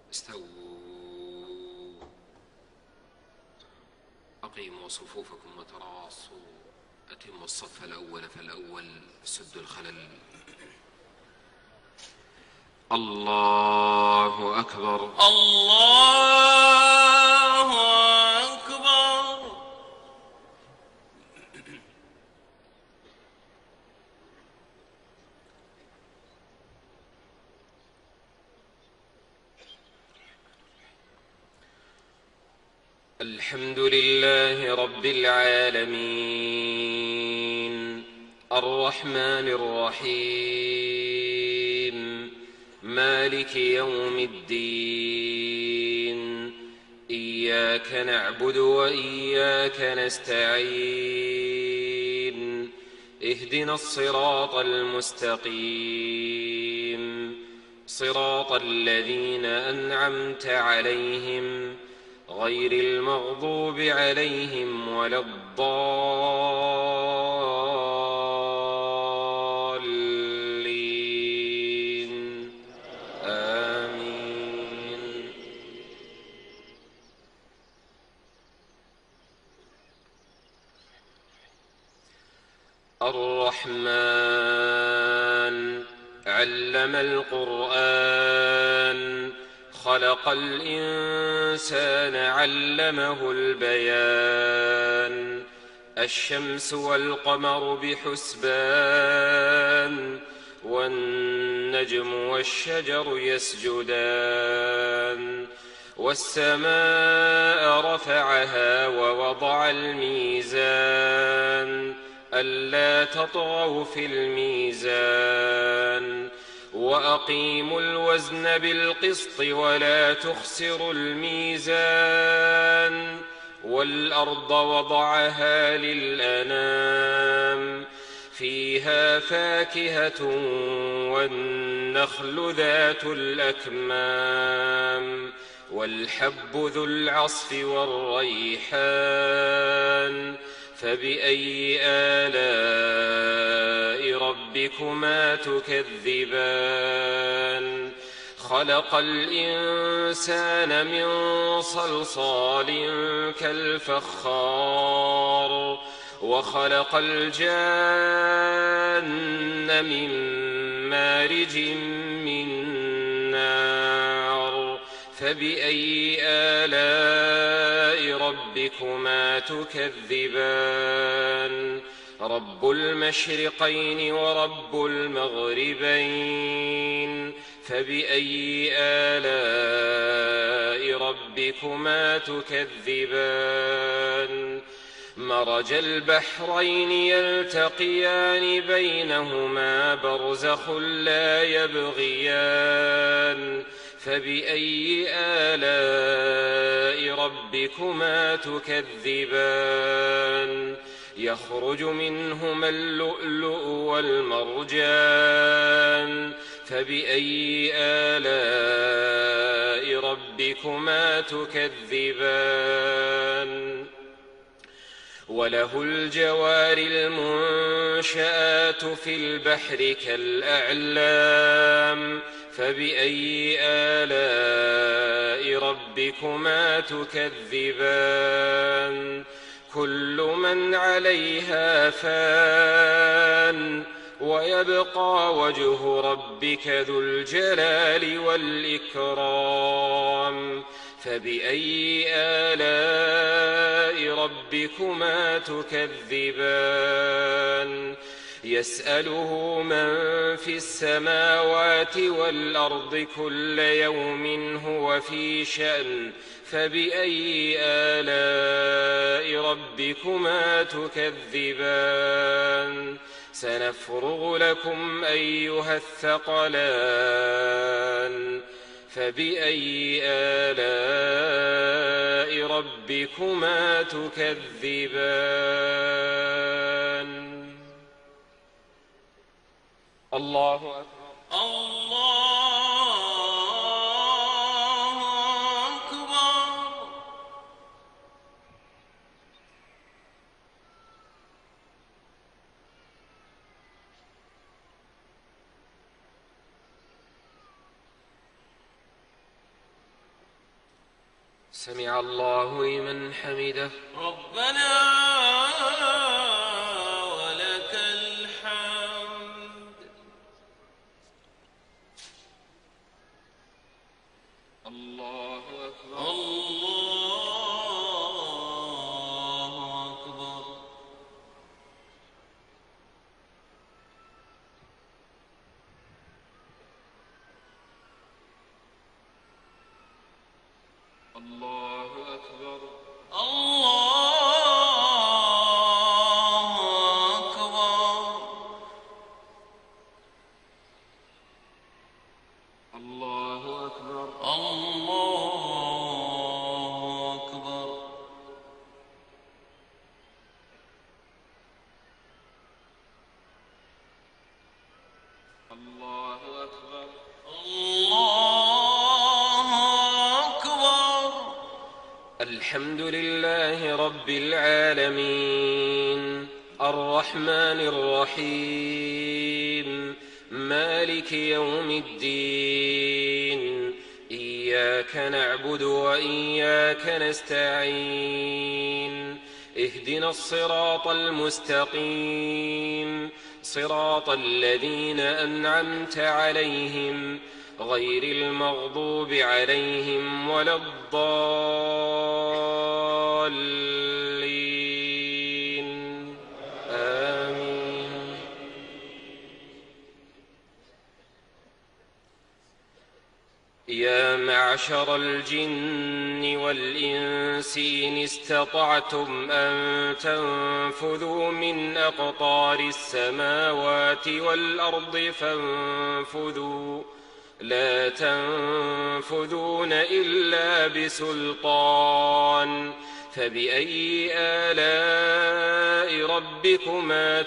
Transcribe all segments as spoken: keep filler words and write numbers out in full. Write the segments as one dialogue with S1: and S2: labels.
S1: استووا. أقيموا صفوفكم وتراصوا. أتموا الصف الأول فالأول. سدوا الخلل. الله أكبر.
S2: الله أكبر.
S1: الحمد لله رب العالمين الرحمن الرحيم مالك يوم الدين. إياك نعبد وإياك نستعين. اهدنا الصراط المستقيم صراط الذين أنعمت عليهم غير المغضوب عليهم ولا الضالين. آمين. الرحمن علم القرآن خلق الإنسان علمه البيان. الشمس والقمر بحسبان والنجم والشجر يسجدان. والسماء رفعها ووضع الميزان ألا تطغوا في الميزان وأقيموا الوزن بالقسط ولا تخسروا الميزان. والأرض وضعها للأنام فيها فاكهة والنخل ذات الأكمام والحب ذو العصف والريحان. فبأي آلاء ربكما تكذبان. خلق الإنسان من صلصال كالفخار وخلق الجان من مارج من نار. فبأي آلاء ربكما تكذبان. رب المشرقين ورب المغربين. فبأي آلاء ربكما تكذبان. مرج البحرين يلتقيان بينهما برزخ لا يبغيان. فبأي آلاء ربكما تكذبان. يخرج منهما اللؤلؤ والمرجان. فبأي آلاء ربكما تكذبان. وله الجوار المنشآت في البحر كالأعلام. فبأي آلاء ربكما تكذبان. كل من عليها فان ويبقى وجه ربك ذو الجلال والإكرام. فبأي آلاء ربكما تكذبان. يسأله من في السماوات والأرض كل يوم هو في شأن. فبأي آلاء ربكما تكذبان. سنفرغ لكم أيها الثقلان. فبأي آلاء ربكما تكذبان. الله أكبر.
S2: الله أكبر.
S1: سمع الله لمن حمده.
S2: ربنا ولك الحمد.
S1: الله أكبر.
S2: الله أكبر.
S1: الله أكبر.
S2: الله أكبر.
S1: الله أكبر.
S2: الله أكبر.
S1: الله أكبر.
S2: الله أكبر.
S1: الحمد لله رب العالمين الرحمن الرحيم مالك يوم الدين إياك نعبد وإياك نستعين اهدنا الصراط المستقيم صراط الذين أنعمت عليهم غير المغضوب عليهم ولا الضالين آمين. يا معشر الجن والإنس إن استطعتم أن تنفذوا من أقطار السماوات والأرض فانفذوا لا تنفذون إلا بسلطان فبأي آلاء ربكما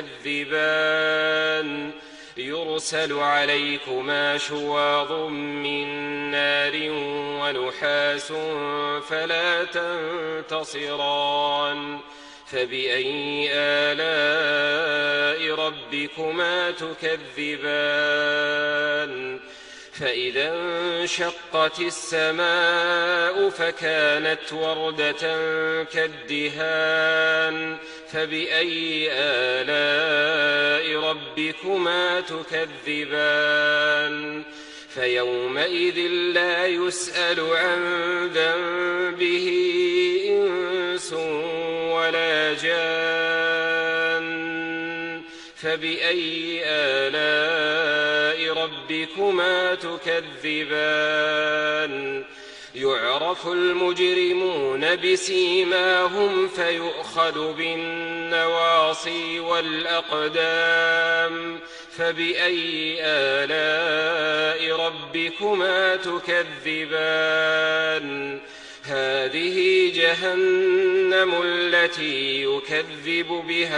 S1: تكذبان يرسل عليكما شواظ من نار ونحاس فلا تنتصران فبأي آلاء ربكما تكذبان فإذا انشقت السماء فكانت وردة كالدهان فبأي آلاء ربكما تكذبان فيومئذ لا يسأل عن ذنبه إنس ولا جان فبأي آلاء ربكما تكذبان يعرف المجرمون بسيماهم فيؤخذ بالنواصي والأقدام فبأي آلاء ربكما تكذبان هذه جهنم التي يكذب بها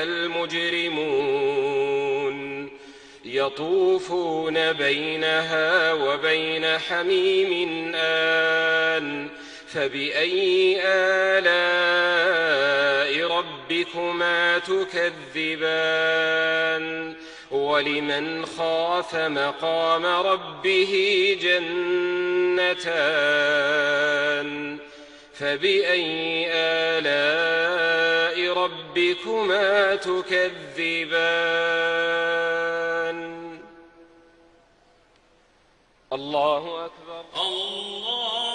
S1: المجرمون يطوفون بينها وبين حميم آن فبأي آلاء ربكما تكذبان ولمن خاف مقام ربه جنتان فبأي آلاء ربكما تكذبان الله أكبر.
S2: الله